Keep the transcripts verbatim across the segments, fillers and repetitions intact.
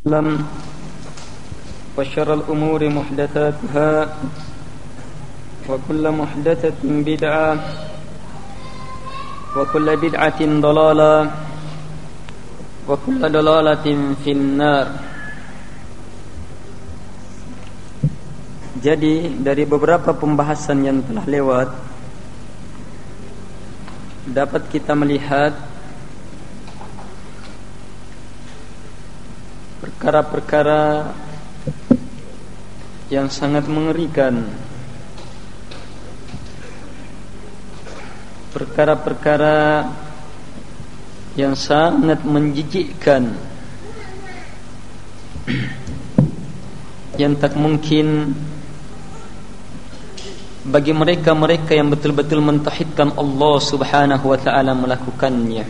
وسلم وشر الأمور محدثاتها وكل محدثة بدعة وكل بدعة ضلالة وكل ضلالة في النار. Jadi dari beberapa pembahasan yang telah lewat dapat kita melihat perkara-perkara yang sangat mengerikan, perkara-perkara yang sangat menjijikkan, yang tak mungkin bagi mereka-mereka yang betul-betul mentauhidkan Allah Subhanahu wa taala melakukannya,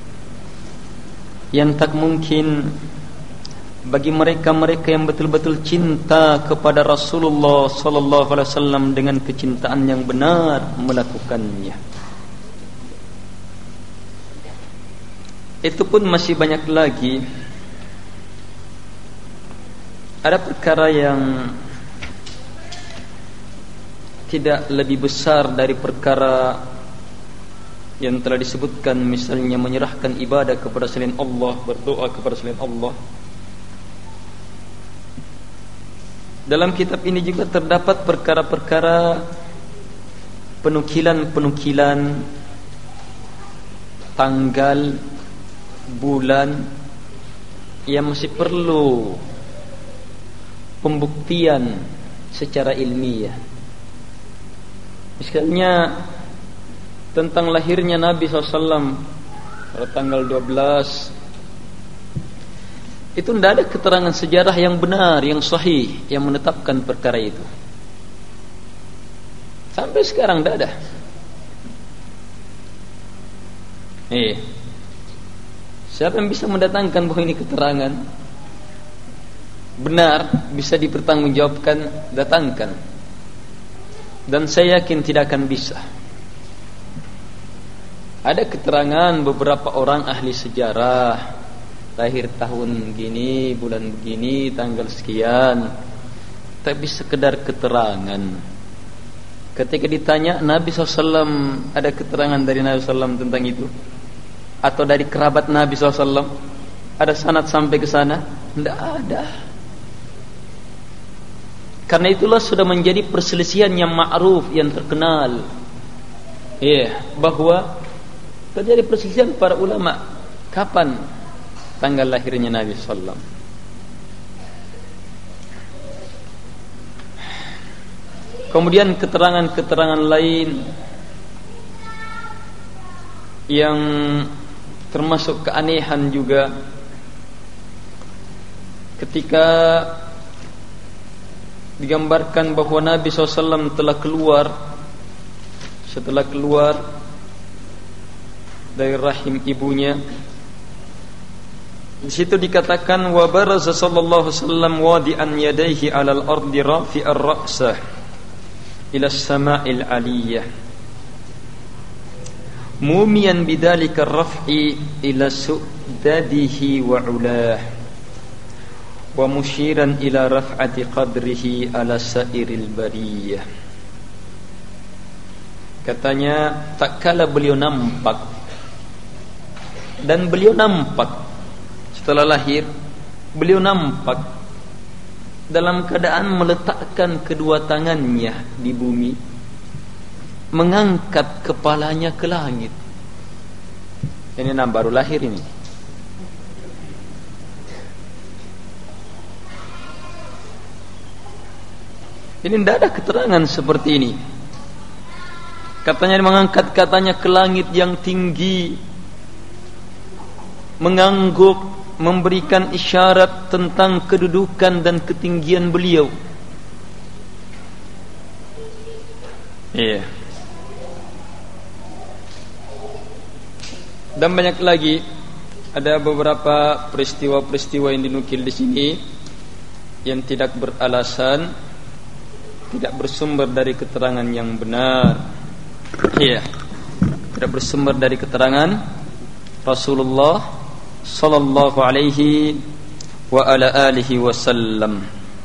yang tak mungkin bagi mereka-mereka yang betul-betul cinta kepada Rasulullah sallallahu alaihi wasallam dengan kecintaan yang benar melakukannya. Itu pun masih banyak lagi. Ada perkara yang tidak lebih besar dari perkara yang telah disebutkan, misalnya menyerahkan ibadah kepada selain Allah, berdoa kepada selain Allah. Dalam kitab ini juga terdapat perkara-perkara penukilan-penukilan tanggal, bulan yang masih perlu pembuktian secara ilmiah. Misalnya tentang lahirnya Nabi shallallahu alaihi wasallam pada tanggal dua belas, itu tidak ada keterangan sejarah yang benar, yang sahih, yang menetapkan perkara itu. Sampai sekarang tidak ada. Eh, siapa yang bisa mendatangkan bahwa ini keterangan benar, bisa dipertanggungjawabkan, datangkan. Dan saya yakin tidak akan bisa. Ada keterangan beberapa orang ahli sejarah, lahir tahun begini, bulan begini, tanggal sekian, tapi sekedar keterangan. Ketika ditanya Nabi shallallahu alaihi wasallam, ada keterangan dari Nabi shallallahu alaihi wasallam tentang itu? Atau dari kerabat Nabi shallallahu alaihi wasallam, ada sanad sampai ke sana? Tidak ada. Karena itulah sudah menjadi perselisihan yang ma'ruf, yang terkenal, ya, yeah, bahwa terjadi perselisihan para ulama kapan tanggal lahirnya Nabi sallallahu alaihi wasallam. Kemudian keterangan-keterangan lain yang termasuk keanehan juga, ketika digambarkan bahwa Nabi shallallahu alaihi wasallam telah keluar, setelah keluar dari rahim ibunya. Di situ dikatakan wa baraza sallallahu alaihi wasallam wadi'an yadayhi 'alal ardi rafi'ar ra'sah ila as-sama'il 'aliyyah mumiyan bidzalika ar-raf'i ila su'dadihi wa 'ulah wa musyiran ila raf'ati qadrihi ala sairil bariyah. Katanya, tak kala beliau nampak, dan beliau nampak setelah lahir, beliau nampak dalam keadaan meletakkan kedua tangannya di bumi, mengangkat kepalanya ke langit. Ini nam baru lahir ini. Ini tidak ada keterangan seperti ini. Katanya mengangkat katanya ke langit yang tinggi, mengangguk, memberikan isyarat tentang kedudukan dan ketinggian beliau. Iya. Dan banyak lagi, ada beberapa peristiwa-peristiwa yang dinukil di sini yang tidak beralasan, tidak bersumber dari keterangan yang benar. Iya, tidak bersumber dari keterangan Rasulullah sallallahu alaihi wa ala alihi wasallam.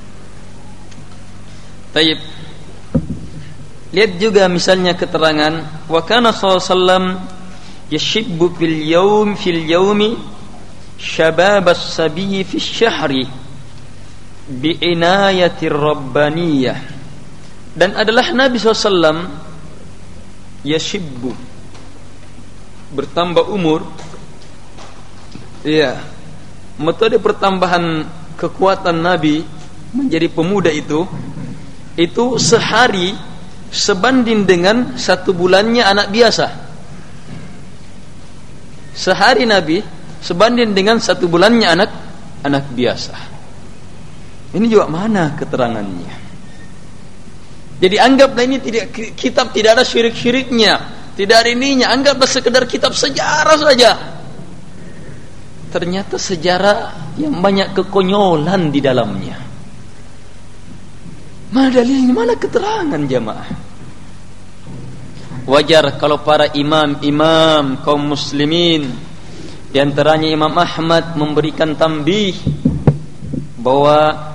Taib. Lihat juga misalnya keterangan wa kana sallallahu alaihi wasallam yashibbu fil yawm fil yawmi shabab as-sabiy fi syahri bi inayatir rabbaniyah. Dan adalah Nabi sallallahu alaihi wasallam yashibbu, bertambah umur, ya, metode pertambahan kekuatan Nabi menjadi pemuda itu itu sehari sebanding dengan satu bulannya anak biasa. Sehari Nabi sebanding dengan satu bulannya anak anak biasa. Ini juga mana keterangannya? Jadi anggaplah ini tidak, kitab tidak ada syirik-syiriknya, tidak ada ininya, anggaplah sekedar kitab sejarah saja. Ternyata sejarah yang banyak kekonyolan di dalamnya. Mana dalilnya, mana keterangan jamaah? Wajar kalau para imam-imam kaum muslimin, di antaranya Imam Ahmad, memberikan tambih bahwa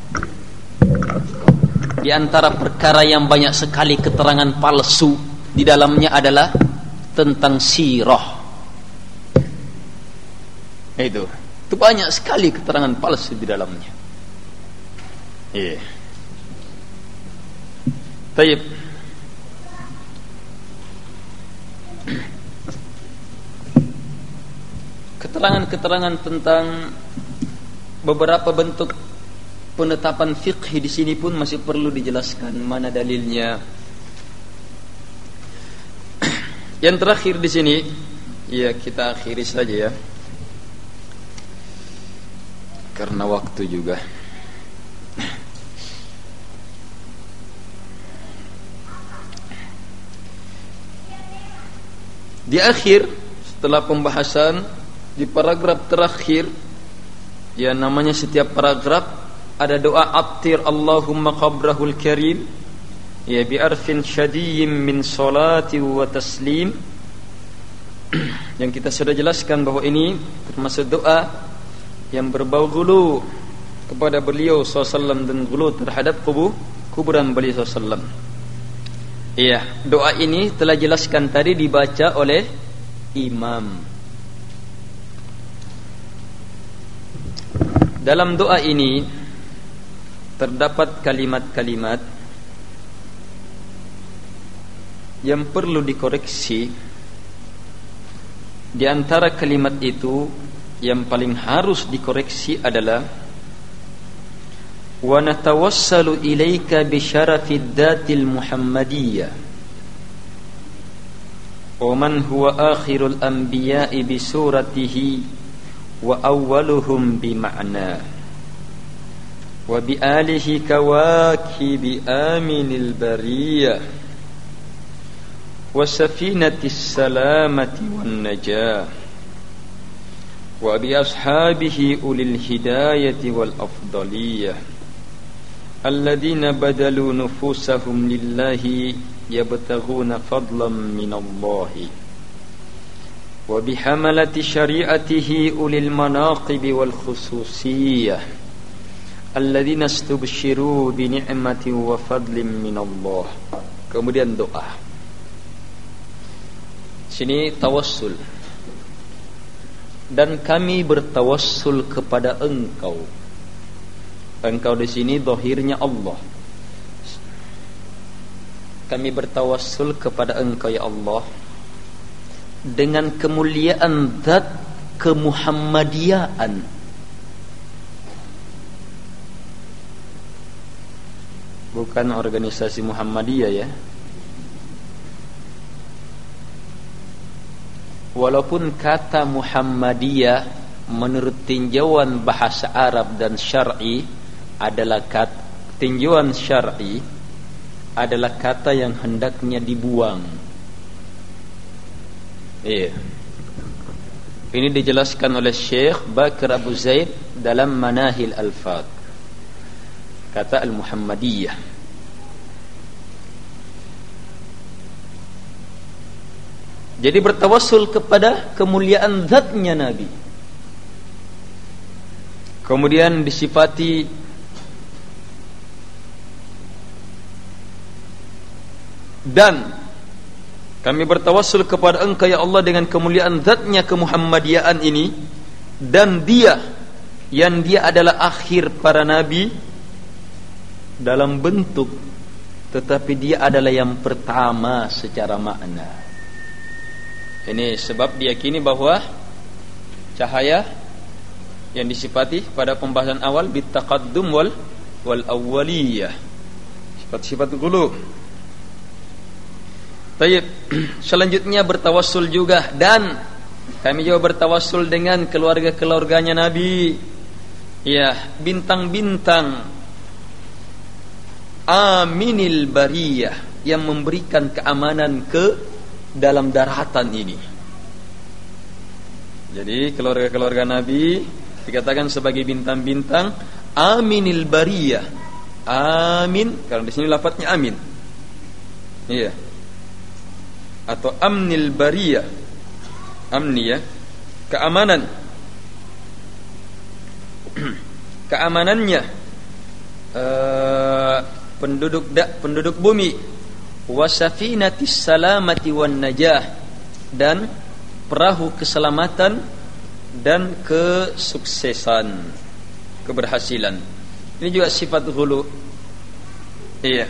di antara perkara yang banyak sekali keterangan palsu di dalamnya adalah tentang sirah. Itu, itu banyak sekali keterangan palsu di dalamnya. Iya. Taib. Keterangan-keterangan tentang beberapa bentuk penetapan fiqh di sini pun masih perlu dijelaskan mana dalilnya. Yang terakhir di sini, ya kita akhiri saja ya, karena waktu juga. Di akhir, setelah pembahasan di paragraf terakhir, ya namanya setiap paragraf ada doa attir Allahumma qabrahul karim, ya bi arfin syadiyyin min salati wa taslim. Yang kita sudah jelaskan bahwa ini termasuk doa yang berbau gulu kepada beliau sallallahu alaihi wasallam dan gulu terhadap kubur kuburan beliau sallallahu alaihi wasallam. Iya, doa ini telah jelaskan tadi dibaca oleh imam. Dalam doa ini terdapat kalimat-kalimat yang perlu dikoreksi. Di antara kalimat itu yang paling harus dikoreksi adalah wa natawassalu ilaika bi syarafid datil muhammadiyah wa man huwa akhirul anbiya'i bi suratihi wa awwaluhum bi ma'na wa bi alihi kawakibi aminil bariyah wa safinatis salamati wan najah wa bi ashabihi ulil hidayati wal afdaliyah alladzina badalu nufusahum lillahi yabtaghuna fadlan minallahi wa bihamalati syari'atihi ulil manaqibi wal khususiyah alladzina istubshiru bi ni'mati wa fadlin minallah. Kemudian doa. Sini tawassul. Dan kami bertawassul kepada Engkau. Engkau di sini zahirnya Allah. Kami bertawassul kepada Engkau ya Allah dengan kemuliaan zat kemuhammadiyaan. Bukan organisasi Muhammadiyah ya. Walaupun kata Muhammadiyah menurut tinjauan bahasa Arab dan syar'i adalah kata, tinjauan syar'i adalah kata yang hendaknya dibuang. Iya. Ini dijelaskan oleh Syekh Bakr Abu Zaid dalam Manahil Alfaz. Kata Al-Muhammadiyah. Jadi bertawassul kepada kemuliaan zatnya Nabi. Kemudian disifati dan kami bertawassul kepada Engkau ya Allah dengan kemuliaan zatnya kemuhammadiyaan ini, dan dia yang dia adalah akhir para nabi dalam bentuk, tetapi dia adalah yang pertama secara makna. Ini sebab diyakini bahwa cahaya yang disifati pada pembahasan awal bitaqaddum wal wal awwaliyah, sifat-sifat dulu. Baik, selanjutnya bertawassul juga, dan kami juga bertawassul dengan keluarga-keluarganya Nabi, ya, bintang-bintang aminil bariyah yang memberikan keamanan ke dalam daratan ini. Jadi keluarga-keluarga Nabi dikatakan sebagai bintang-bintang aminil bariyah. Amin, karena di sini lafadznya amin. Iya. Atau amnil bariyah. Amni, ya, keamanan. Keamanannya uh, penduduk da, penduduk bumi, wasafinatis salamati wan najah, dan perahu keselamatan dan kesuksesan, keberhasilan. Ini juga sifat hulu. Iya.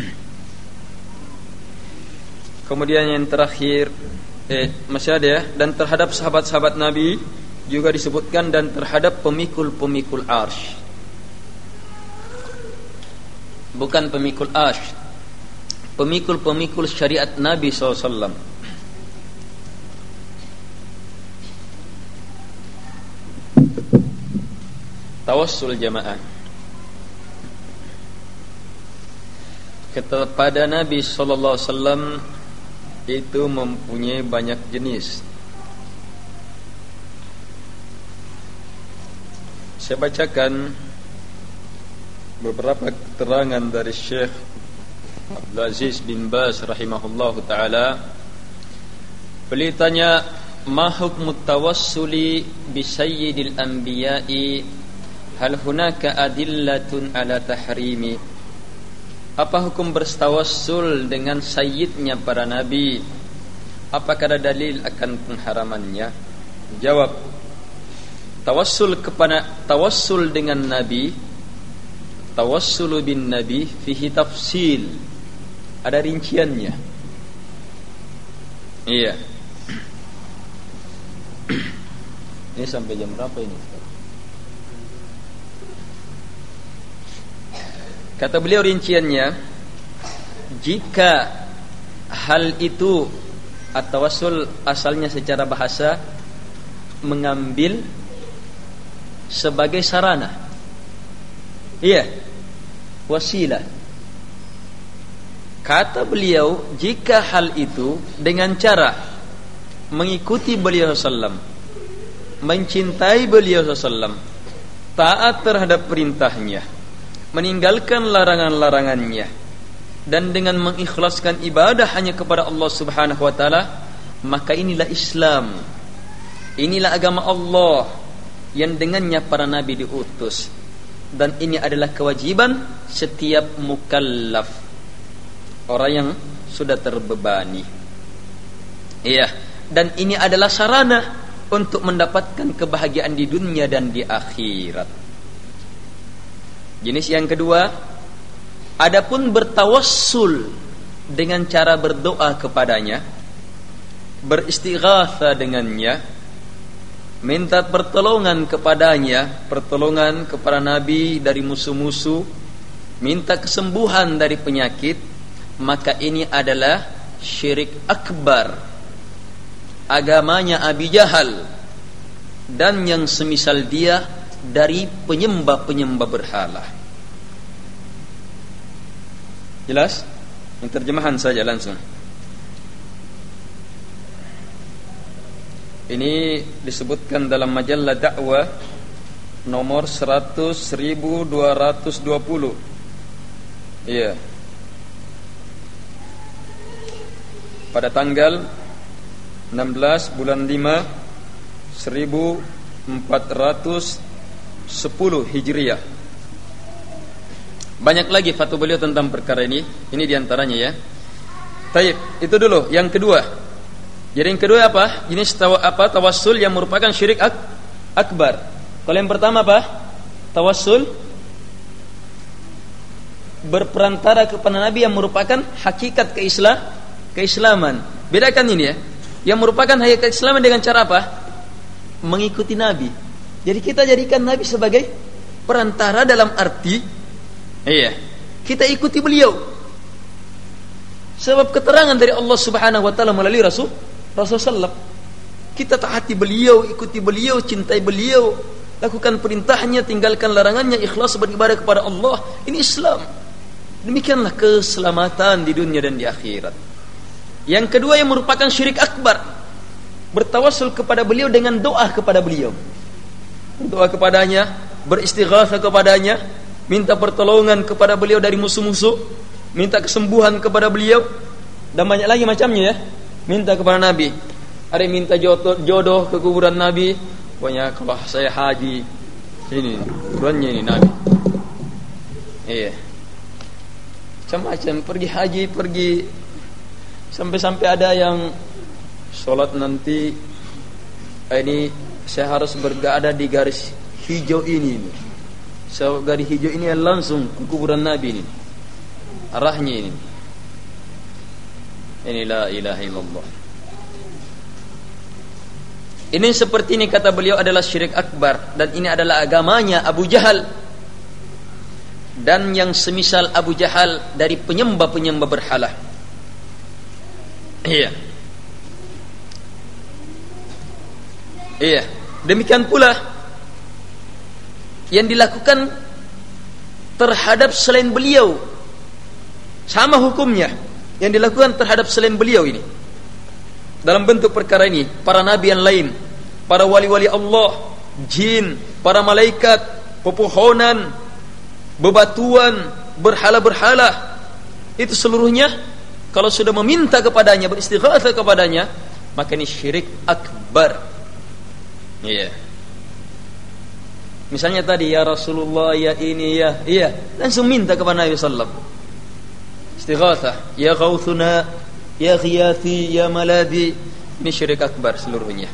Kemudian yang terakhir, eh, masih ada ya, dan terhadap sahabat-sahabat Nabi juga disebutkan, dan terhadap pemikul-pemikul arsy. Bukan pemikul arsy, pemikul-pemikul syariat Nabi sallallahu alaihi wasallam. Tawassul jamaah kepada Nabi sallallahu alaihi wasallam itu mempunyai banyak jenis. Saya bacakan beberapa keterangan dari Syekh Abdul Aziz bin Baz rahimahullahu taala. Beliau tanya, ma hukmu tawassuli bi sayyidil anbiya'i, hal hunaka adillatun ala tahrimi? Apa hukum bertawassul dengan sayyidnya para nabi? Apakah ada dalil akan pengharamannya? Jawab, tawassul kepada tawassul dengan nabi, tawassulu bin nabi fihi tafsil, ada rinciannya. Iya. Ini sampai jam berapa ini? Kata beliau rinciannya, jika hal itu at-tawassul asalnya secara bahasa mengambil sebagai sarana, iya, wasilah. Kata beliau, jika hal itu dengan cara mengikuti beliau sallallahu alaihi wasallam, mencintai beliau sallallahu alaihi wasallam, taat terhadap perintahnya, meninggalkan larangan-larangannya, dan dengan mengikhlaskan ibadah hanya kepada Allah Subhanahu wa taala, maka inilah Islam. Inilah agama Allah yang dengannya para nabi diutus, dan ini adalah kewajiban setiap mukallaf, orang yang sudah terbebani. Iya, dan ini adalah sarana untuk mendapatkan kebahagiaan di dunia dan di akhirat. Jenis yang kedua, adapun bertawassul dengan cara berdoa kepadanya, beristighatsah dengannya, minta pertolongan kepadanya, pertolongan kepada Nabi dari musuh-musuh, minta kesembuhan dari penyakit, maka ini adalah syirik akbar, agamanya Abi Jahal dan yang semisal dia dari penyembah-penyembah berhala. Jelas? Yang terjemahan saja langsung. Ini disebutkan dalam majalah dakwah nomor seratus seribu dua ratus dua puluh. Iya. Pada tanggal enam belas bulan lima seribu empat ratus sepuluh Hijriah. Banyak lagi fatwa beliau tentang perkara ini. Ini diantaranya ya. Baik, itu dulu. Yang kedua. Jadi yang kedua apa? Jenis tawa, apa? Tawassul yang merupakan syirik ak akbar. Kalau yang pertama apa? Tawassul berperantara kepada Nabi yang merupakan hakikat keislam, keislaman. Bedakan ini ya. Yang merupakan hakikat keislaman dengan cara apa? Mengikuti Nabi. Jadi kita jadikan Nabi sebagai perantara dalam arti, iya, kita ikuti beliau. Sebab keterangan dari Allah Subhanahu wa taala melalui Rasul Rasul sallallahu, kita taati beliau, ikuti beliau, cintai beliau, lakukan perintahnya, tinggalkan larangannya, ikhlas beribadah kepada Allah. Ini Islam. Demikianlah keselamatan di dunia dan di akhirat. Yang kedua yang merupakan syirik akbar, bertawassul kepada beliau dengan doa kepada beliau. Doa kepadanya, beristighatsah kepadanya, minta pertolongan kepada beliau dari musuh-musuh, minta kesembuhan kepada beliau, dan banyak lagi macamnya ya. Minta kepada Nabi. Ada yang minta jodoh, jodoh ke kuburan Nabi. Pokoknya kalau saya haji, ini kuburannya ini Nabi. Iya. Macam-macam, pergi haji, pergi, sampai-sampai ada yang sholat nanti, ini saya harus berada di garis hijau ini. So, garis hijau ini langsung ke kuburan Nabi ini. Arahnya ini. Ini la ilaha illallah. Ini seperti ini kata beliau adalah syirik akbar, dan ini adalah agamanya Abu Jahal dan yang semisal Abu Jahal dari penyembah-penyembah berhala. Iya. Iya. Demikian pula yang dilakukan terhadap selain beliau, sama hukumnya yang dilakukan terhadap selain beliau ini. Dalam bentuk perkara ini, para nabi yang lain, para wali-wali Allah, jin, para malaikat, pepohonan, bebatuan, berhala-berhala, itu seluruhnya kalau sudah meminta kepadanya, beristighatsah kepadanya, maka ini syirik akbar. Iya. Misalnya tadi, ya Rasulullah, ya ini, ya, iya, langsung minta kepada Nabi sallallahu alaihi wasallam. Istighatsah, ya Ghauthuna, ya Ghiyathi, ya Maladi. Ini syirik akbar seluruhnya.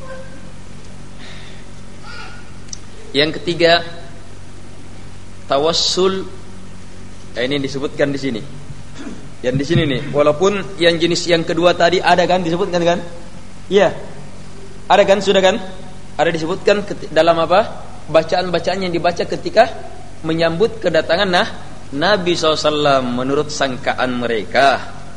Yang ketiga, tawassul. Eh, ini disebutkan di sini. Yang di sini nih, walaupun yang jenis yang kedua tadi ada kan disebutkan kan? Iya. Ada kan, sudah kan? Ada disebutkan dalam apa? Bacaan-bacaan yang dibaca ketika menyambut kedatangan nah Nabi shallallahu alaihi wasallam menurut sangkaan mereka.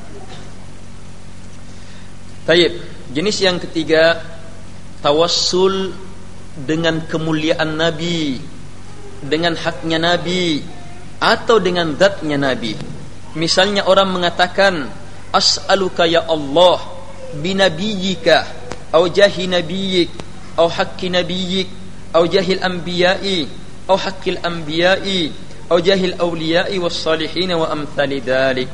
Taib. Jenis yang ketiga, tawassul dengan kemuliaan Nabi, dengan haknya Nabi, atau dengan zatnya Nabi. Misalnya orang mengatakan, as'aluka ya Allah binabiyyika, au jahi nabiyyik, au haqqi nabiyyik, au jahil anbiya'i, au haqqil anbiya'i, atau jahil awliya'i was salihin wa amthali dzalik.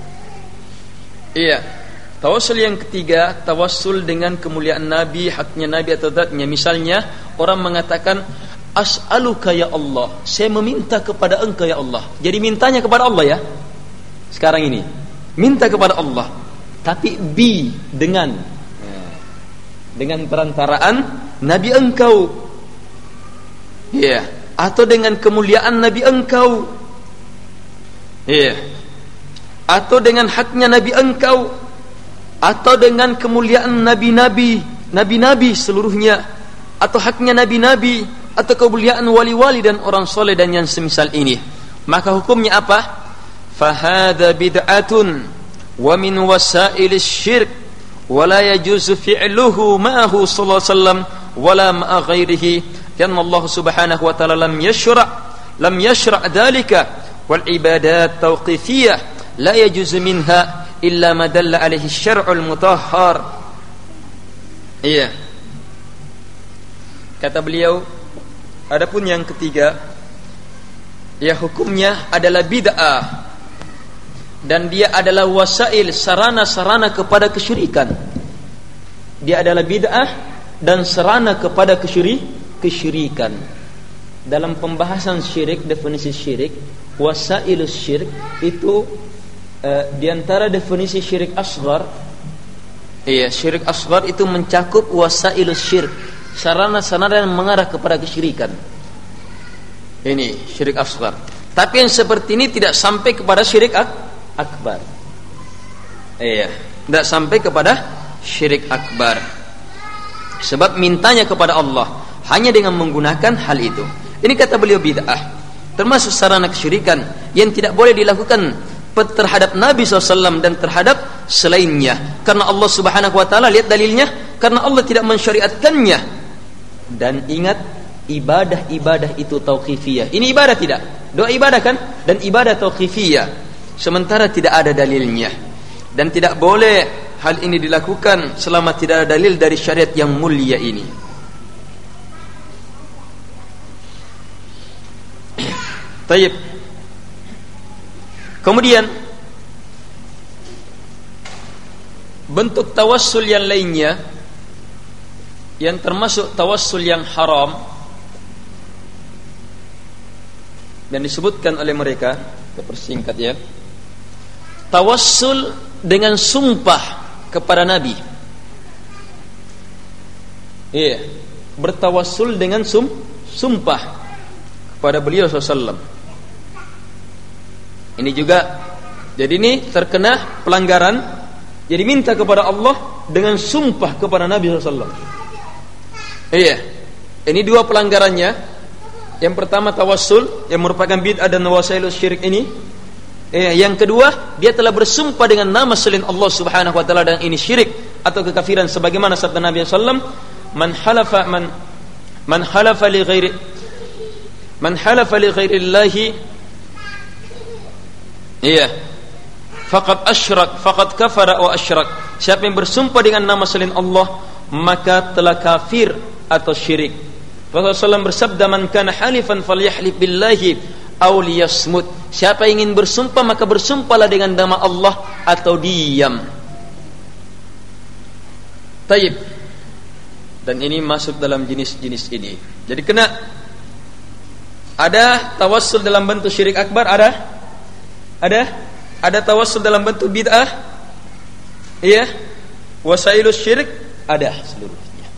Iya. Tawassul yang ketiga, tawassul dengan kemuliaan Nabi, haknya Nabi atau zatnya. Misalnya orang mengatakan, as'aluka ya Allah, saya meminta kepada engkau ya Allah. Jadi mintanya kepada Allah ya. Sekarang ini minta kepada Allah, tapi bi dengan dengan perantaraan Nabi engkau. Iya. Yeah. Atau dengan kemuliaan Nabi engkau, iya, atau dengan haknya Nabi engkau, atau dengan kemuliaan nabi-nabi, nabi-nabi seluruhnya, atau haknya nabi-nabi, atau kemuliaan wali-wali dan orang soleh dan yang semisal ini. Maka hukumnya apa? Fahadha bid'atun wa min wasail syirk, wa la yajuzu fi'luhu ma'ahu sallallahu alaihi wasallam wala ma'a ghairihi. Karena Allah Subhanahu wa taala lam yashra' lam yashra' dzalika wal ibadat tauqifiyah la yajuzu minha illa ma dalla alaihi syar'ul mutahhar. Iya. Kata beliau, adapun yang ketiga, ya hukumnya adalah bid'ah dan dia adalah wasail, sarana-sarana kepada kesyirikan. Dia adalah bid'ah dan sarana kepada kesyirikan. kesyirikan. dalam pembahasan syirik, definisi syirik, wasailus syirik itu uh, diantara definisi syirik asghar. Iya, syirik asghar itu mencakup wasailus syirik, sarana-sarana yang mengarah kepada kesyirikan. Ini syirik asghar. Tapi yang seperti ini tidak sampai kepada syirik ak akbar. Iya, tidak sampai kepada syirik akbar. Sebab mintanya kepada Allah hanya dengan menggunakan hal itu. Ini kata beliau bid'ah, termasuk sarana kesyirikan yang tidak boleh dilakukan terhadap Nabi shallallahu alaihi wasallam dan terhadap selainnya. Karena Allah subhanahu wa ta'ala, lihat dalilnya, karena Allah tidak mensyariatkannya. Dan ingat, ibadah-ibadah itu tauqifiyah. Ini ibadah tidak? Doa ibadah kan? Dan ibadah tauqifiyah, sementara tidak ada dalilnya. Dan tidak boleh hal ini dilakukan selama tidak ada dalil dari syariat yang mulia ini. Taib. Kemudian bentuk tawassul yang lainnya yang termasuk tawassul yang haram dan disebutkan oleh mereka, kita persingkat ya, tawassul dengan sumpah kepada Nabi. Iya, bertawassul dengan sum, sumpah kepada beliau sallallahu alaihi wasallam. Ini juga, jadi ini terkena pelanggaran. Jadi minta kepada Allah dengan sumpah kepada Nabi sallallahu alaihi wasallam. Iya, ini dua pelanggarannya. Yang pertama tawassul yang merupakan bid'ah dan wasailus syirik ini. Iya, yang kedua dia telah bersumpah dengan nama selain Allah subhanahu wa ta'ala, dan ini syirik atau kekafiran. Sebagaimana sabda Nabi sallallahu alaihi wasallam, man halafa man man halafa li ghairi man halafa li ghairillahi, iya, faqad asyrak faqad kafara wa asyrak. Siapa yang bersumpah dengan nama selain Allah, maka telah kafir atau syirik. Rasulullah sallallahu alaihi wasallam bersabda, man kana halifan falyahlif billahi aw liyasmut. Siapa yang ingin bersumpah, maka bersumpahlah dengan nama Allah atau diam. Taib. Dan ini masuk dalam jenis-jenis ini. Jadi kena ada tawassul dalam bentuk syirik akbar, ada Ada ada tawassul dalam bentuk bid'ah. Iya. Wasailus syirik ada seluruhnya.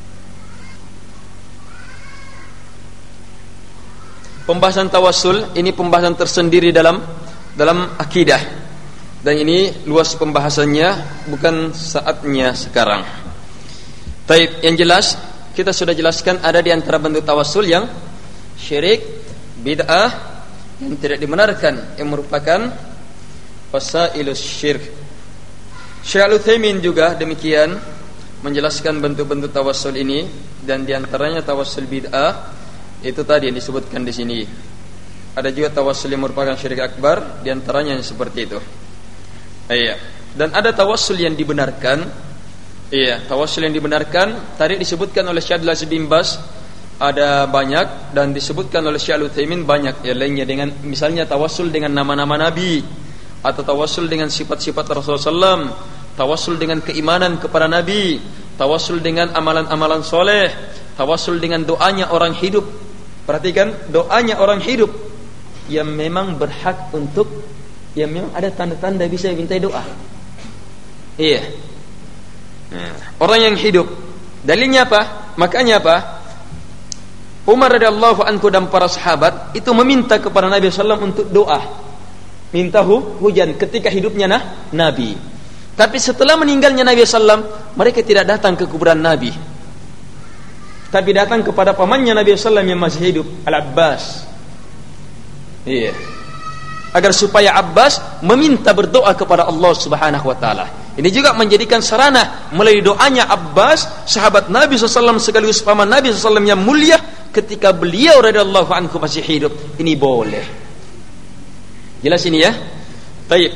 Pembahasan tawassul ini pembahasan tersendiri dalam dalam akidah. Dan ini luas pembahasannya, bukan saatnya sekarang. Baik, yang jelas kita sudah jelaskan ada di antara bentuk tawassul yang syirik, bid'ah, yang tidak dibenarkan, yang merupakan wasailus syirk. Syekh Al-Utsaimin juga demikian menjelaskan bentuk-bentuk tawassul ini, dan diantaranya tawassul bid'ah itu tadi yang disebutkan di sini. Ada juga tawassul yang merupakan syirik akbar, diantaranya yang seperti itu. Iya. Dan ada tawassul yang dibenarkan. Iya, tawassul yang dibenarkan tadi disebutkan oleh Syekh Abdul Aziz bin Baz ada banyak, dan disebutkan oleh Syekh Al-Utsaimin banyak yang lainnya, dengan misalnya tawassul dengan nama-nama Nabi, atau tawassul dengan sifat-sifat Rasulullah sallallahu alaihi wasallam, tawassul dengan keimanan kepada Nabi, tawassul dengan amalan-amalan soleh, tawassul dengan doanya orang hidup. Perhatikan, doanya orang hidup yang memang berhak untuk, yang memang ada tanda-tanda bisa minta doa. Iya. Nah, orang yang hidup, dalilnya apa? Makanya apa? Umar radhiyallahu anhu dan para sahabat itu meminta kepada Nabi sallallahu alaihi wasallam untuk doa, minta hujan ketika hidupnya nah, Nabi. Tapi setelah meninggalnya Nabi sallallahu alaihi wasallam, mereka tidak datang ke kuburan Nabi, tapi datang kepada pamannya Nabi sallallahu alaihi wasallam yang masih hidup, Al-Abbas. Iya. Agar supaya Abbas meminta berdoa kepada Allah Subhanahu wa taala. Ini juga menjadikan sarana melalui doanya Abbas, sahabat Nabi sallallahu alaihi wasallam sekaligus paman Nabi sallallahu alaihi wasallam yang mulia, ketika beliau radhiyallahu anhu masih hidup. Ini boleh. Jelas ini ya? Baik.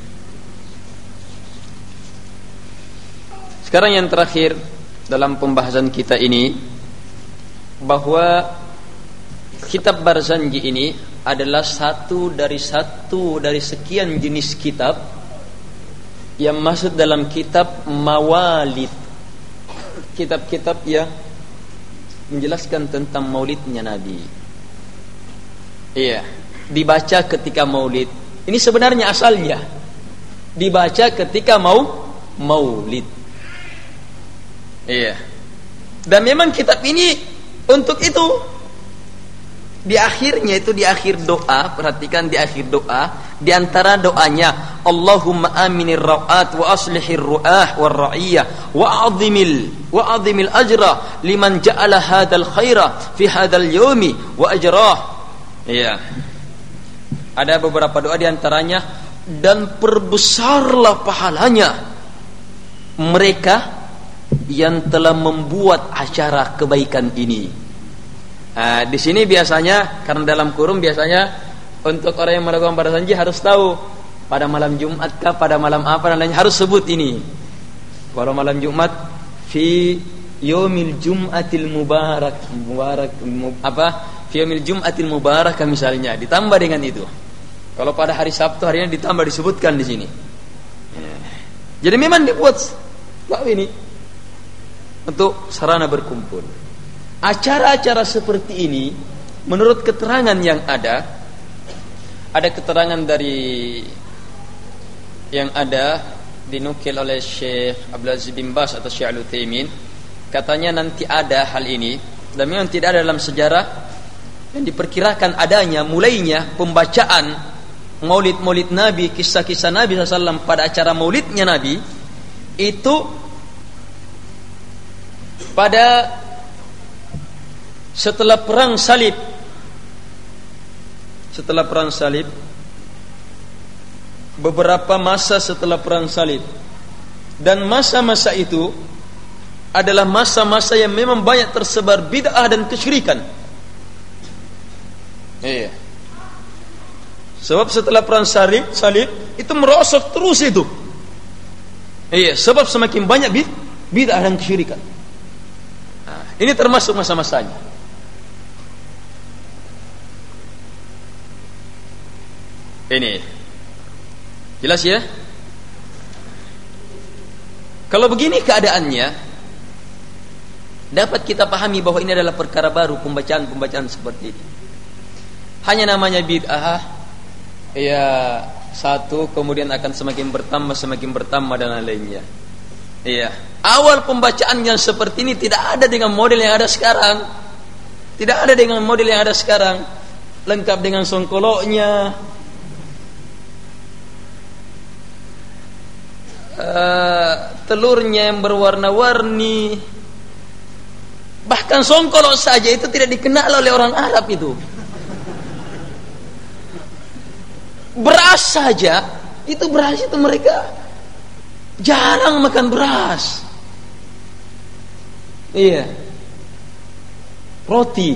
Sekarang yang terakhir dalam pembahasan kita ini, bahwa kitab Barzanji ini adalah satu dari satu dari sekian jenis kitab yang masuk dalam kitab Mawalid, kitab-kitab yang menjelaskan tentang maulidnya Nabi. Iya, dibaca ketika maulid. Ini sebenarnya asalnya dibaca ketika mau maulid. Iya. Dan memang kitab ini untuk itu. Di akhirnya itu, di akhir doa, perhatikan di akhir doa, di antara doanya, Allahumma aminir ra'at wa aslihir ru'ah war ra'iyah wa azimil wa azimil ajra liman ja'ala hadal khaira fi hadal yawmi wa ajrah. Iya. Ada beberapa doa di antaranya, dan perbesarlah pahalanya mereka yang telah membuat acara kebaikan ini. Nah, di sini biasanya, karena dalam kurung biasanya untuk orang yang melakukan pada janji harus tahu pada malam Jumat kah, pada malam apa dan lainnya, harus sebut ini. Kalau malam Jumat fi yaumil jum'atil mubarak, mubarak apa? Fi yaumil jum'atil mubarak misalnya, ditambah dengan itu. Kalau pada hari Sabtu harinya ditambah, disebutkan di sini. Jadi memang dibuat bab ini untuk sarana berkumpul. Acara-acara seperti ini, menurut keterangan yang ada, ada keterangan dari yang ada dinukil oleh Syekh Abdul Aziz bin Baz atau Syekh Al-Utsaimin, katanya nanti ada hal ini, dan memang tidak ada dalam sejarah yang diperkirakan adanya mulainya pembacaan maulid-maulid Nabi, kisah-kisah Nabi shallallahu alaihi wasallam pada acara maulidnya Nabi itu pada setelah perang salib. Setelah perang salib, beberapa masa setelah perang salib, dan masa-masa itu adalah masa-masa yang memang banyak tersebar bid'ah dan kesyirikan. Iya. Sebab setelah perang salib, salib itu merosot terus itu. Iya, sebab semakin banyak bid'ah dan kesyirikan. Nah, ini termasuk masa-masanya. Ini jelas ya. Kalau begini keadaannya, dapat kita pahami bahwa ini adalah perkara baru, pembacaan-pembacaan seperti ini. Hanya namanya bid'ah, ya satu, kemudian akan semakin bertambah, semakin bertambah dan lainnya. Iya. Awal pembacaan yang seperti ini tidak ada dengan model yang ada sekarang. Tidak ada dengan model yang ada sekarang, lengkap dengan songkoloknya. Uh, telurnya yang berwarna-warni, bahkan songkolok saja itu tidak dikenal oleh orang Arab itu. Beras saja, itu beras itu mereka jarang makan beras. Iya. Roti.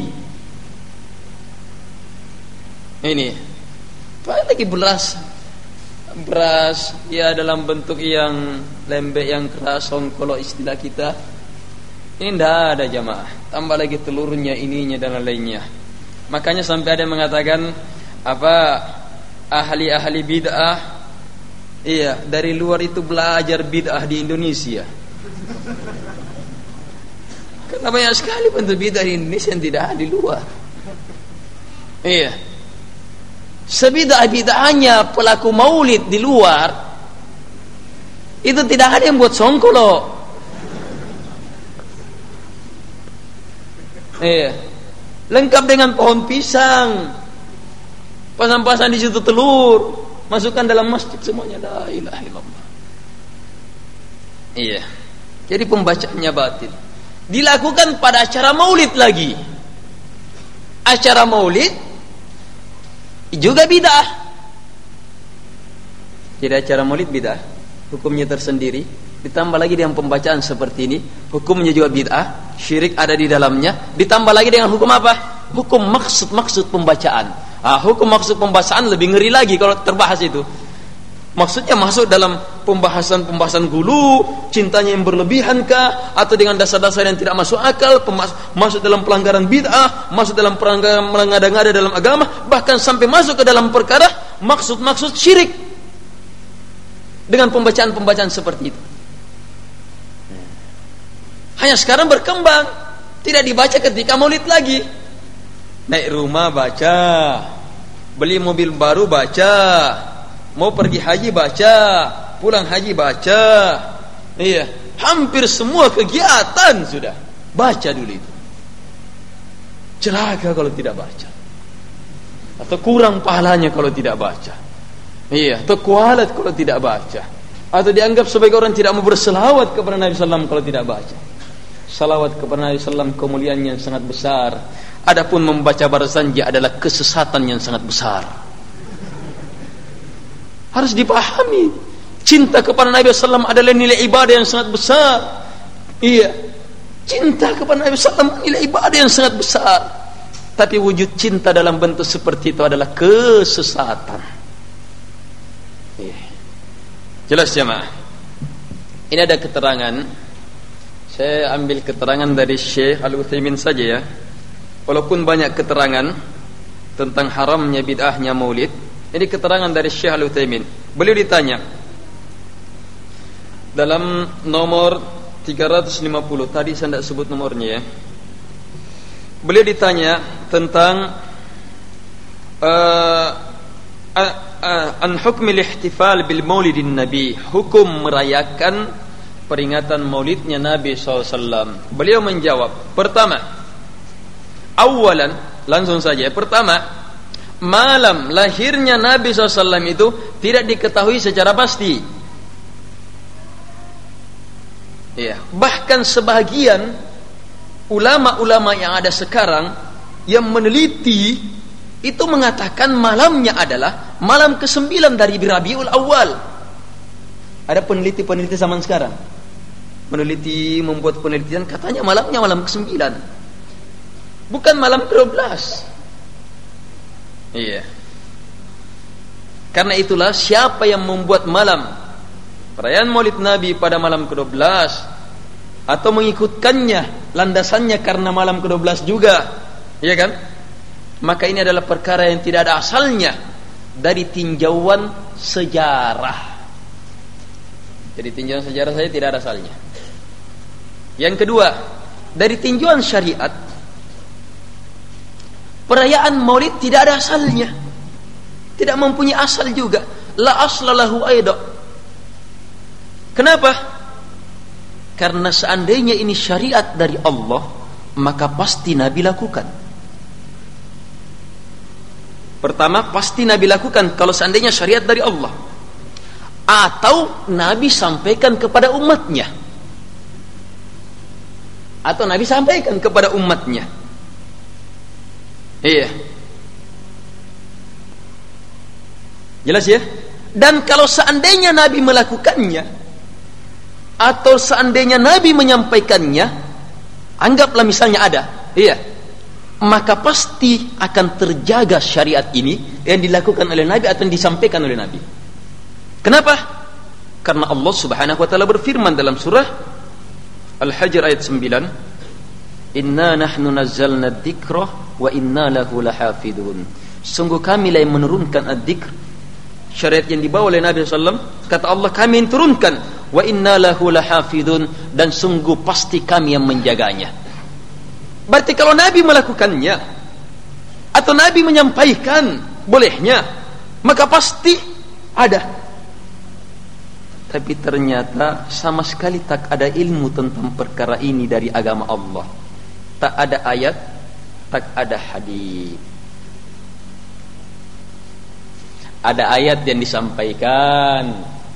Ini. Apa lagi beras? Beras ya dalam bentuk yang lembek, yang keras, songkolok istilah kita. Ini tidak ada jamaah. Tambah lagi telurnya, ininya dan lainnya. Makanya sampai ada yang mengatakan apa, ahli-ahli bid'ah, iya, dari luar itu belajar bid'ah di Indonesia. Karena banyak sekali bentuk bid'ah di Indonesia yang tidak ada di luar. Iya. Sebidah-bidahnya pelaku maulid di luar itu tidak ada yang buat songkolok. Iya. Lengkap dengan pohon pisang, pasang-pasang di situ telur, masukkan dalam masjid semuanya, la ilaha illallah. Iya. Jadi pembacaannya batil. Dilakukan pada acara maulid lagi. Acara maulid juga bid'ah. Jadi acara maulid bid'ah, hukumnya tersendiri. Ditambah lagi dengan pembacaan seperti ini, hukumnya juga bid'ah, syirik ada di dalamnya. Ditambah lagi dengan hukum apa? Hukum maksud-maksud pembacaan. Ah, hukum maksud pembacaan lebih ngeri lagi kalau terbahas itu. Maksudnya masuk dalam pembahasan-pembahasan gulu, cintanya yang berlebihan kah, atau dengan dasar-dasar yang tidak masuk akal, pemas- masuk dalam pelanggaran bid'ah, masuk dalam pelanggaran mengada-ngada dalam agama, bahkan sampai masuk ke dalam perkara maksud-maksud syirik dengan pembacaan-pembacaan seperti itu. Hanya sekarang berkembang, tidak dibaca ketika maulid lagi. Naik rumah baca, beli mobil baru baca, mau pergi haji baca, pulang haji baca. Iya, hampir semua kegiatan sudah baca dulu itu. Celaka kalau tidak baca, atau kurang pahalanya kalau tidak baca. Iya, atau kualat kalau tidak baca, atau dianggap sebagai orang tidak mau berselawat kepada Nabi sallallahu alaihi wasallam kalau tidak baca. Salawat kepada Nabi sallallahu alaihi wasallam kemuliaannya yang sangat besar. Adapun membaca barzanji adalah kesesatan yang sangat besar. Harus dipahami, cinta kepada Nabi sallallahu alaihi wasallam adalah nilai ibadah yang sangat besar. Iya, cinta kepada Nabi sallallahu alaihi wasallam nilai ibadah yang sangat besar. Tapi wujud cinta dalam bentuk seperti itu adalah kesesatan. Iya. Jelas jemaah. Ini ada keterangan. Saya ambil keterangan dari Syekh Al-Utsaimin saja ya. Walaupun banyak keterangan tentang haramnya bid'ahnya maulid, ini keterangan dari Syekh Al-Utsaimin. Beliau ditanya dalam nomor tiga ratus lima puluh, tadi saya tidak sebut nomornya ya. Beliau ditanya tentang uh, uh, uh, an hukmil ihtifal bil maulidin nabi, hukum merayakan peringatan maulidnya Nabi sallallahu alaihi wasallam. Beliau menjawab, pertama, awalan, langsung saja, pertama, malam lahirnya Nabi sallallahu alaihi wasallam itu tidak diketahui secara pasti. Ya, bahkan sebagian ulama-ulama yang ada sekarang yang meneliti itu mengatakan malamnya adalah malam kesembilan dari Rabiul Awal. Ada peneliti-peneliti zaman sekarang meneliti, membuat penelitian, katanya malamnya malam kesembilan, bukan malam kedua belas. Iya. Karena itulah siapa yang membuat malam perayaan Maulid Nabi pada malam kedua belas atau mengikutkannya, landasannya karena malam kedua belas juga, ya kan? Maka ini adalah perkara yang tidak ada asalnya dari tinjauan sejarah. Jadi tinjauan sejarah saya tidak ada asalnya. Yang kedua, dari tinjauan syariat, perayaan Maulid tidak ada asalnya, tidak mempunyai asal juga. La aslalahu aida. Kenapa? Karena seandainya ini syariat dari Allah, maka pasti Nabi lakukan. Pertama, pasti Nabi lakukan kalau seandainya syariat dari Allah, atau Nabi sampaikan kepada umatnya, atau Nabi sampaikan kepada umatnya. Iya, jelas ya. Dan kalau seandainya Nabi melakukannya, atau seandainya Nabi menyampaikannya, anggaplah misalnya ada, iya, maka pasti akan terjaga syariat ini yang dilakukan oleh Nabi atau yang disampaikan oleh Nabi. Kenapa? Karena Allah Subhanahu wa taala berfirman dalam surah Al-Hajr ayat sembilan, "Inna nahnu nazzalna dzikra wa inna lahu lahafidun." Sungguh kami lah yang menurunkan ad-dzikr, syariat yang dibawa oleh Nabi sallallahu alaihi wasallam. Kata Allah, kami yang turunkan, wa inna lahu lahafidun, dan sungguh pasti kami yang menjaganya. Berarti kalau Nabi melakukannya atau Nabi menyampaikan bolehnya, maka pasti ada. Tapi ternyata sama sekali tak ada ilmu tentang perkara ini dari agama Allah. Tak ada ayat, tak ada hadis. Ada ayat yang disampaikan,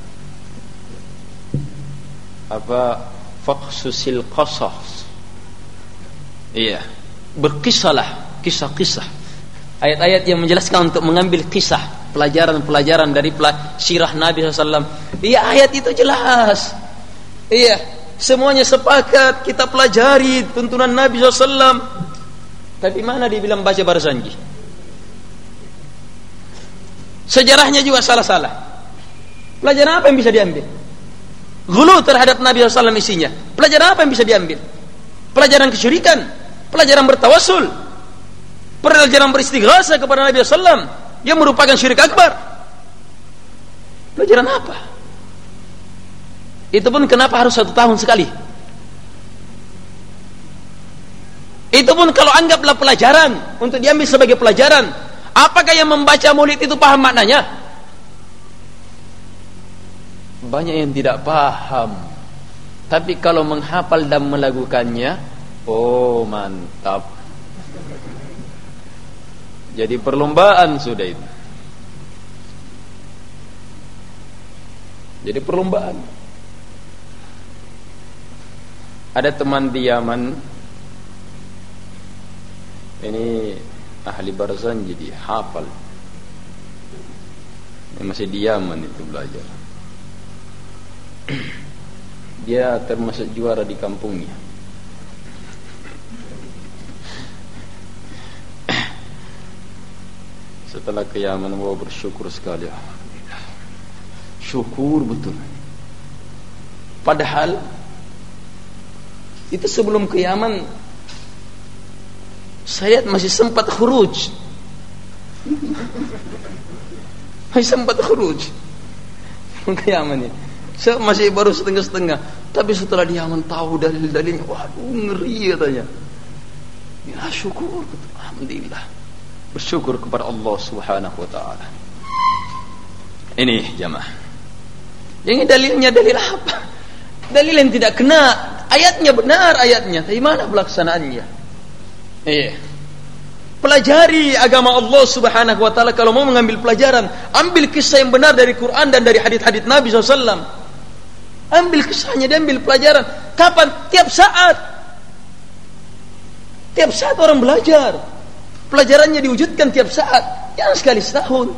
apa, faqsusil qasas. Iya, berkisahlah, kisah-kisah. Ayat-ayat yang menjelaskan untuk mengambil kisah, pelajaran-pelajaran dari sirah Nabi sallallahu alaihi wasallam. Iya, ayat itu jelas. Iya, semuanya sepakat kita pelajari tuntunan Nabi sallallahu alaihi wasallam. Tapi mana dibilang baca barzanji? Sejarahnya juga salah-salah. Pelajaran apa yang bisa diambil? Ghulu terhadap Nabi sallallahu alaihi wasallam isinya. Pelajaran apa yang bisa diambil? Pelajaran kesyirikan, pelajaran bertawassul, pelajaran beristighatsah kepada Nabi sallallahu alaihi wasallam yang merupakan syirik akbar. Pelajaran apa? Itu pun kenapa harus satu tahun sekali? Itu pun kalau anggaplah pelajaran untuk diambil sebagai pelajaran, Apakah yang membaca maulid itu paham maknanya? Banyak yang tidak paham. Tapi kalau menghafal dan melakukannya, oh mantap. Jadi perlombaan sudah itu. Jadi perlombaan. Ada teman di Yaman, ini ahli barzan, jadi hafal. Ini masih di Yaman itu belajar. Dia termasuk juara di kampungnya. Setelah ke Yaman, wah bersyukur sekali. Syukur betul. Padahal itu sebelum ke Yaman, saya masih sempat khuruj. Masih sempat khuruj ke Yaman ini. Saya masih baru setengah-setengah. Tapi setelah di Yaman tahu dalil-dalilnya, waduh ngeri katanya. Ya syukur, alhamdulillah. Bersyukur kepada Allah Subhanahu wa taala. Ini jamaah. Yang dalilnya dalil apa? Dalil yang tidak kena. Ayatnya benar ayatnya, tapi mana pelaksanaannya? Iya. Pelajari agama Allah Subhanahu wa taala. Kalau mau mengambil pelajaran, ambil kisah yang benar dari Quran dan dari hadits-hadits Nabi sallallahu alaihi wasallam. Ambil kisahnya dan ambil pelajaran. Kapan? Tiap saat. Tiap saat orang belajar. Pelajarannya diwujudkan tiap saat, jangan sekali setahun.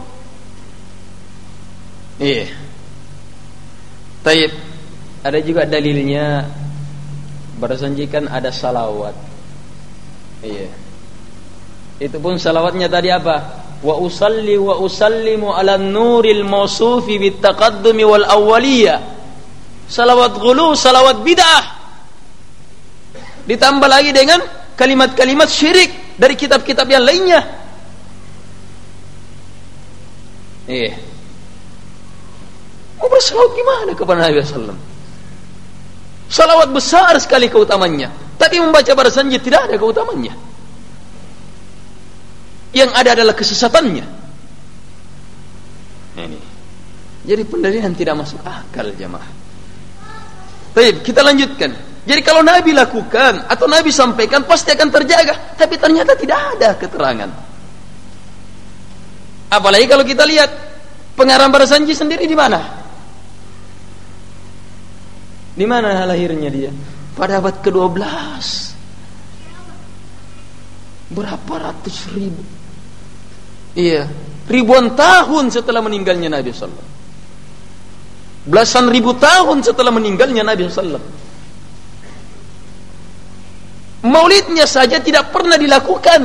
Iya. Taib. Ada juga dalilnya. Bersanjikan ada salawat. Iya. Itu pun salawatnya tadi apa? Wa usalli wa usallimu ala nuril mausufi bit taqaddumi wal awwaliyah. Salawat ghulu, salawat bid'ah. Ditambah lagi dengan kalimat-kalimat syirik dari kitab-kitab yang lainnya. Iya. Mau bersalawat gimana kepada Nabi sallallahu alaihi wasallam? Salawat besar sekali keutamannya, tapi membaca bersanji tidak ada keutamannya. Yang ada adalah kesesatannya. Ini. Jadi pendalilan tidak masuk akal jamaah. Baik, kita lanjutkan. Jadi kalau Nabi lakukan atau Nabi sampaikan pasti akan terjaga, tapi ternyata tidak ada keterangan. Apalagi kalau kita lihat pengarang bersanji sendiri di mana? Di mana lahirnya dia? Pada abad kedua belas. Berapa ratus ribu? Iya, ribuan tahun setelah meninggalnya Nabi sallallahu alaihi wasallam. Belasan ribu tahun setelah meninggalnya Nabi sallallahu alaihi wasallam. Maulidnya saja tidak pernah dilakukan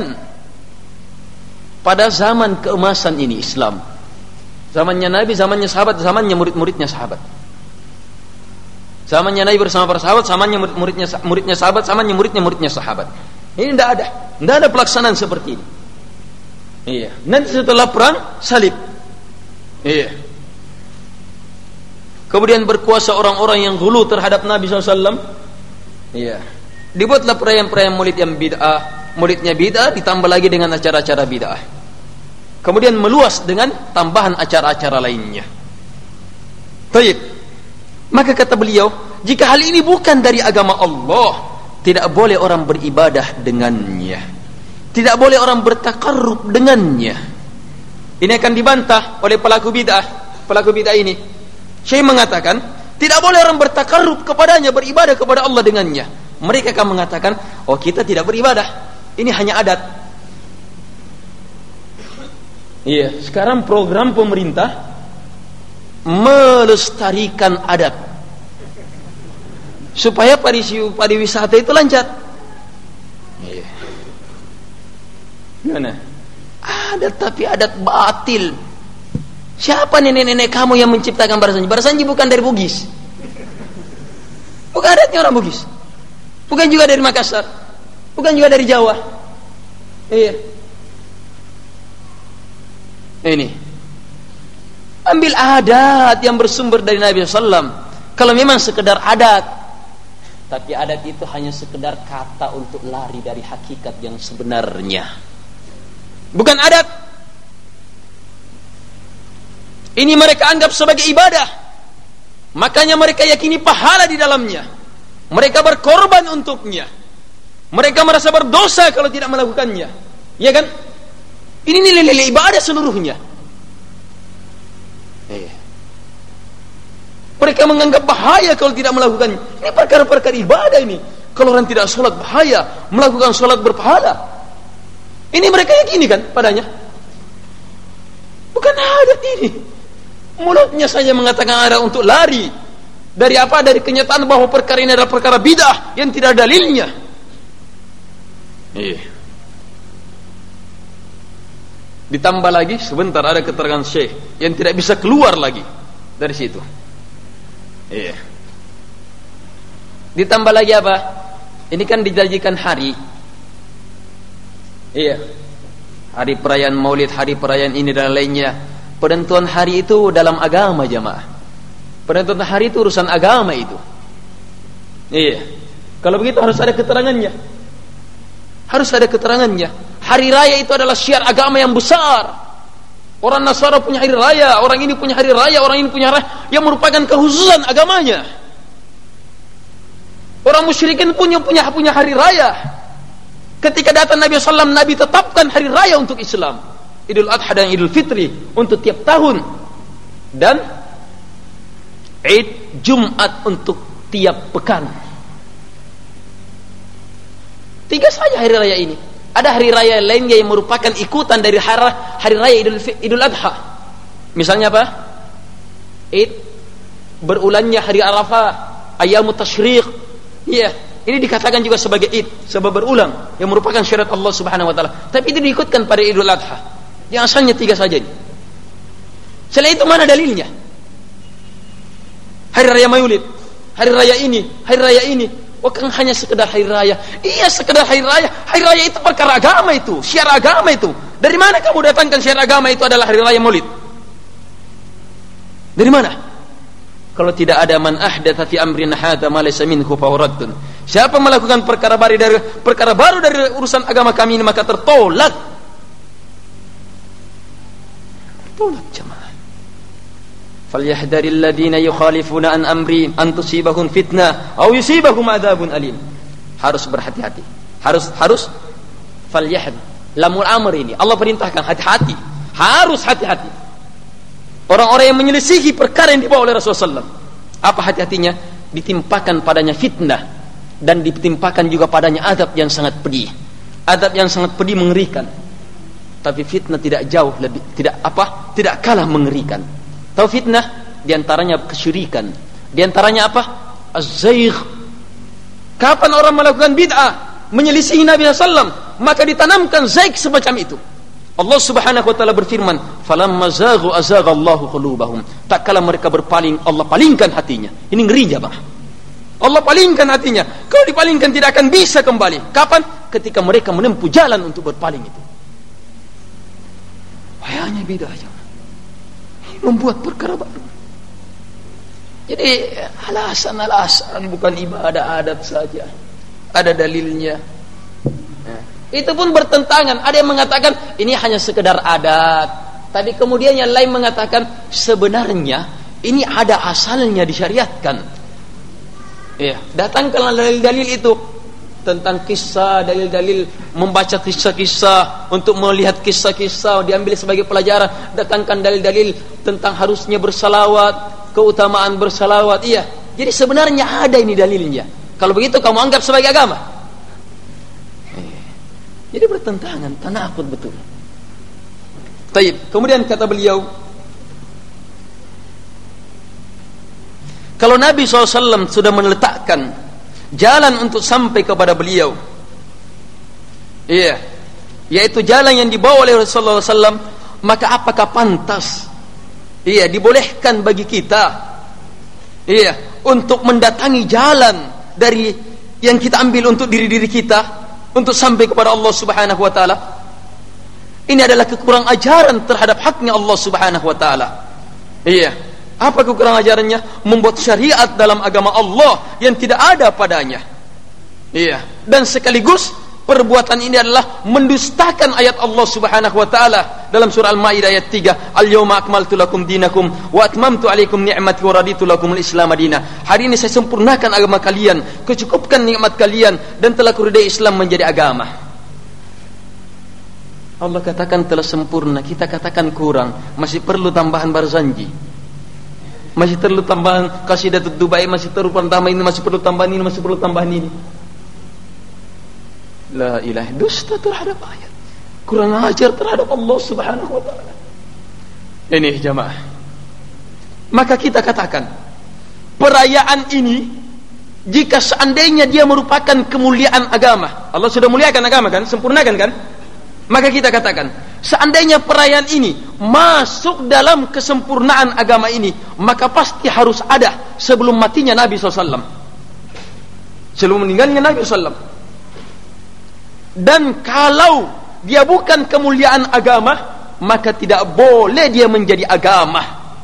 pada zaman keemasan ini Islam. Zamannya Nabi, zamannya sahabat, zamannya murid-muridnya sahabat. Zamannya Nabi bersama para sahabat, zamannya murid-muridnya muridnya sahabat, zamannya muridnya muridnya sahabat. Ini tidak ada, tidak ada pelaksanaan seperti ini. Iya. Nanti setelah perang salib. Iya. Kemudian berkuasa orang-orang yang ghulu terhadap Nabi sallallahu alaihi wasallam. Iya. Dibuatlah perayaan-perayaan maulid yang bid'ah, maulidnya bid'ah ditambah lagi dengan acara-acara bid'ah. Kemudian meluas dengan tambahan acara-acara lainnya. Baik. Maka kata beliau, jika hal ini bukan dari agama Allah, tidak boleh orang beribadah dengannya. Tidak boleh orang bertakarrub dengannya. Ini akan dibantah oleh pelaku bid'ah, pelaku bid'ah ini. Syekh mengatakan, tidak boleh orang bertakarrub kepadanya, beribadah kepada Allah dengannya. Mereka akan mengatakan, oh kita tidak beribadah, ini hanya adat. Iya, sekarang program pemerintah melestarikan adat supaya pariwisata itu lancar. Iya. Gimana? Adat tapi adat batil. Siapa nenek-nenek kamu yang menciptakan Barsanji? Barsanji bukan dari Bugis. Bukan adatnya orang Bugis. Bukan juga dari Makassar. Bukan juga dari Jawa. Iya. Ini. Ambil adat yang bersumber dari Nabi sallallahu alaihi wasallam. Kalau memang sekedar adat, tapi adat itu hanya sekedar kata untuk lari dari hakikat yang sebenarnya. Bukan adat, Ini mereka anggap sebagai ibadah. Makanya mereka yakini pahala di dalamnya. Mereka berkorban untuknya. Mereka merasa berdosa kalau tidak melakukannya. Ya kan? Ini nilai-nilai ibadah seluruhnya. Eh. Mereka menganggap bahaya kalau tidak melakukannya. Ini perkara-perkara ibadah ini. Kalau orang tidak sholat bahaya, melakukan sholat berpahala. Ini mereka yakini kan padanya. Bukan adat ini. Mulutnya saja mengatakan ada untuk lari. Dari apa? Dari kenyataan bahwa perkara ini adalah perkara bidah yang tidak ada dalilnya. Iya. Ditambah lagi sebentar ada keterangan Syekh yang tidak bisa keluar lagi dari situ. Iya. Ditambah lagi apa? Ini kan dijanjikan hari. Iya. Hari perayaan Maulid, hari perayaan ini dan lainnya. Penentuan hari itu dalam agama jamaah. Penentuan hari itu urusan agama itu. Iya. Kalau begitu harus ada keterangannya. Harus ada keterangannya. Hari raya itu adalah syiar agama yang besar. Orang Nasara punya hari raya, orang ini punya hari raya, orang ini punya hari raya yang merupakan kekhususan agamanya. Orang musyrikin punya punya punya hari raya. Ketika datang Nabi sallallahu alaihi wasallam, Nabi tetapkan hari raya untuk Islam. Idul Adha dan Idul Fitri untuk tiap tahun. Dan Id Jumat untuk tiap pekan. Tiga saja hari raya ini. Ada hari raya lainnya yang merupakan ikutan dari hari, hari raya Idul, Idul Adha. Misalnya apa? Id berulangnya hari Arafah, Ayyamut Tasyriq. Iya, ini dikatakan juga sebagai Id, sebab berulang yang merupakan syariat Allah Subhanahu wa taala. Tapi itu diikutkan pada Idul Adha. Yang asalnya tiga saja ini. Selain itu mana dalilnya? Hari raya Maulid, hari raya ini, hari raya ini. Oh kan hanya sekedar hari raya. Iya sekedar hari raya. Hari raya itu perkara agama itu, syiar agama itu. Dari mana kamu datangkan syiar agama itu adalah hari raya Maulid? Dari mana? Kalau tidak ada man ahdatsa fi amrina hadza ma laysa minhu fa raddun. Siapa melakukan perkara baru dari perkara baru dari urusan agama kami ini maka tertolak. Tertolak jemaah. Falyahdharil ladzina yukhalifuna an amri an tusibahum fitnah aw yusibahum adzabun alim. Harus berhati-hati. Harus harus falyahd. Lamul amr ini Allah perintahkan hati-hati. Harus hati-hati. Orang-orang yang menyelisihi perkara yang dibawa oleh Rasulullah sallallahu alaihi wasallam. Apa hati-hatinya? Ditimpakan padanya fitnah dan ditimpakan juga padanya adab yang sangat pedih. Adab yang sangat pedih mengerikan. Tapi fitnah tidak jauh lebih tidak apa? Tidak kalah mengerikan. Tahu fitnah? Di antaranya kesyirikan. Di antaranya apa? Az-zaigh. Kapan orang melakukan bid'ah, menyelisihi Nabi sallallahu alaihi wasallam, maka ditanamkan zaigh semacam itu. Allah Subhanahu wa taala berfirman, "Falamma zaghu azaghallahu qulubahum." Tak kala mereka berpaling, Allah palingkan hatinya. Ini ngeri jemaah. Allah palingkan hatinya. Kalau dipalingkan tidak akan bisa kembali. Kapan? Ketika mereka menempuh jalan untuk berpaling itu. Wahanya bid'ah jemaah. Membuat perkara baru. Jadi alasan-alasan bukan ibadah adat saja. Ada dalilnya. Nah, itu pun bertentangan. Ada yang mengatakan ini hanya sekedar adat. Tapi kemudian yang lain mengatakan sebenarnya ini ada asalnya disyariatkan. Ya, datangkanlah dalil-dalil itu tentang kisah, dalil-dalil membaca kisah-kisah untuk melihat kisah-kisah diambil sebagai pelajaran. Datangkan dalil-dalil tentang harusnya bersalawat, keutamaan bersalawat. Iya, jadi sebenarnya ada ini dalilnya. Kalau begitu kamu anggap sebagai agama. Jadi bertentangan, tanakut betul. Taib. Kemudian kata beliau, kalau Nabi shallallahu alaihi wasallam sudah meletakkan jalan untuk sampai kepada beliau, iya, yaitu jalan yang dibawa oleh Rasulullah shallallahu alaihi wasallam, maka apakah pantas, iya, dibolehkan bagi kita, iya, untuk mendatangi jalan dari yang kita ambil untuk diri-diri kita, untuk sampai kepada Allah Subhanahu wa taala? Ini adalah kekurang ajaran terhadap haknya Allah Subhanahu wa taala. Iya. Apa kekurang ajarannya? Membuat syariat dalam agama Allah yang tidak ada padanya. Iya. Dan sekaligus perbuatan ini adalah mendustakan ayat Allah Subhanahu wa taala dalam surah Al-Maidah ayat tiga, "Al-yauma akmaltu lakum dinakum wa atmamtu 'alaikum ni'mati wa raditu lakum al-Islam madina." Hari ini saya sempurnakan agama kalian, kecukupkan nikmat kalian, dan telah kuridai Islam menjadi agama. Allah katakan telah sempurna, kita katakan kurang, masih perlu tambahan barzanji. Masih perlu tambahan Qasidatul Dubai, masih perlu tambahan ini, masih perlu tambahan ini, masih perlu tambahan ini. La ilaha, dusta terhadap ayat, kurang ajar terhadap Allah Subhanahu wa taala. Ini jamaah. Maka kita katakan, perayaan ini jika seandainya dia merupakan kemuliaan agama, Allah sudah muliakan agama kan, sempurnakan kan? Maka kita katakan, seandainya perayaan ini masuk dalam kesempurnaan agama ini, maka pasti harus ada sebelum matinya Nabi shallallahu alaihi wasallam, sebelum meninggalnya Nabi shallallahu alaihi wasallam. Dan kalau dia bukan kemuliaan agama, maka tidak boleh dia menjadi agama.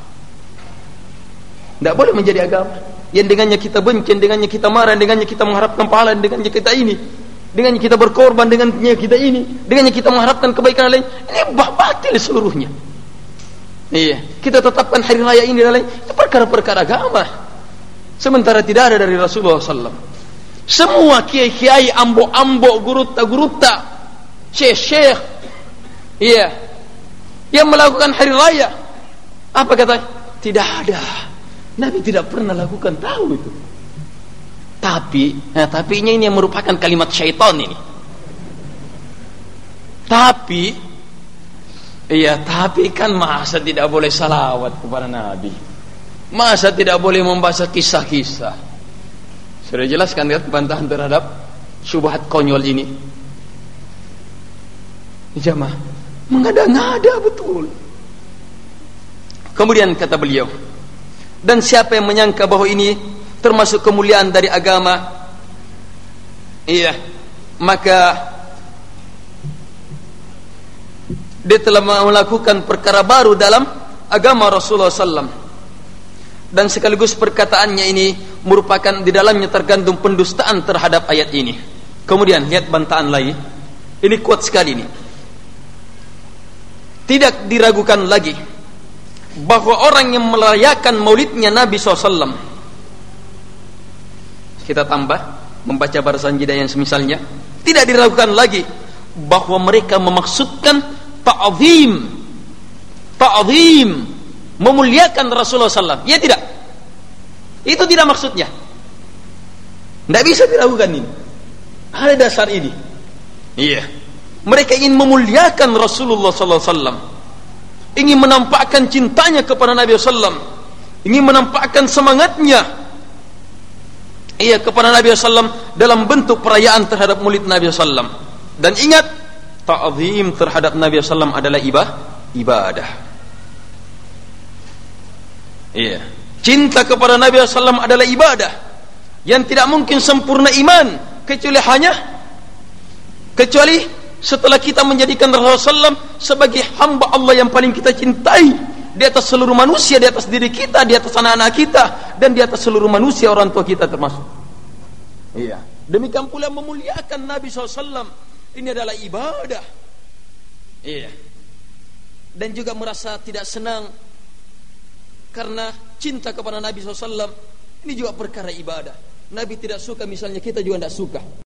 Tidak boleh menjadi agama yang dengannya kita benci, dengannya kita marah, dengannya kita mengharapkan pahala, dengannya kita ini, dengannya kita berkorban, dengannya kita ini, dengannya kita mengharapkan kebaikan lain. Ini batil seluruhnya. Iya, kita tetapkan hari raya ini dan lain, itu perkara-perkara agama. Sementara tidak ada dari Rasulullah shallallahu alaihi wasallam. Semua kiai-kiai, ambo-ambo, guruta-guruta, syekh-syekh, iya, yang melakukan hari raya, apa kata? Tidak ada. Nabi tidak pernah lakukan, tahu itu. Tapi, nah, tapi ini yang merupakan kalimat syaitan ini. Tapi, iya, tapi kan masa tidak boleh salawat kepada Nabi? Masa tidak boleh membaca kisah-kisah? Sudah jelaskan kan bantahan terhadap syubhat konyol ini. Jamaah, mengada-ngada betul. Kemudian kata beliau, dan siapa yang menyangka bahwa ini termasuk kemuliaan dari agama, iya, maka dia telah melakukan perkara baru dalam agama Rasulullah sallallahu alaihi wasallam. Dan sekaligus perkataannya ini merupakan di dalamnya tergantung pendustaan terhadap ayat ini. Kemudian lihat bantahan lain. Ini kuat sekali ini. Tidak diragukan lagi bahwa orang yang merayakan maulidnya Nabi shallallahu alaihi wasallam, kita tambah membaca barzanji dan yang semisalnya, tidak diragukan lagi bahwa mereka memaksudkan ta'zim, ta'zim, memuliakan Rasulullah sallallahu alaihi wasallam. Ya tidak? Itu tidak maksudnya. Tidak bisa diragukan ini. Ada dasar ini. Iya. Mereka ingin memuliakan Rasulullah sallallahu alaihi wasallam, ingin menampakkan cintanya kepada Nabi sallallahu alaihi wasallam, ingin menampakkan semangatnya, iya, kepada Nabi sallallahu alaihi wasallam dalam bentuk perayaan terhadap maulid Nabi sallallahu alaihi wasallam. Dan ingat, ta'zim terhadap Nabi sallallahu alaihi wasallam adalah ibadah. Iya. Cinta kepada Nabi sallallahu alaihi wasallam adalah ibadah yang tidak mungkin sempurna iman kecuali hanya kecuali setelah kita menjadikan Rasulullah sallallahu alaihi wasallam sebagai hamba Allah yang paling kita cintai di atas seluruh manusia, di atas diri kita, di atas anak-anak kita, dan di atas seluruh manusia, orang tua kita termasuk. Iya. Demikian pula memuliakan Nabi sallallahu alaihi wasallam, ini adalah ibadah. Iya. Dan juga merasa tidak senang karena cinta kepada Nabi sallallahu alaihi wasallam, ini juga perkara ibadah. Nabi tidak suka, misalnya kita juga tidak suka.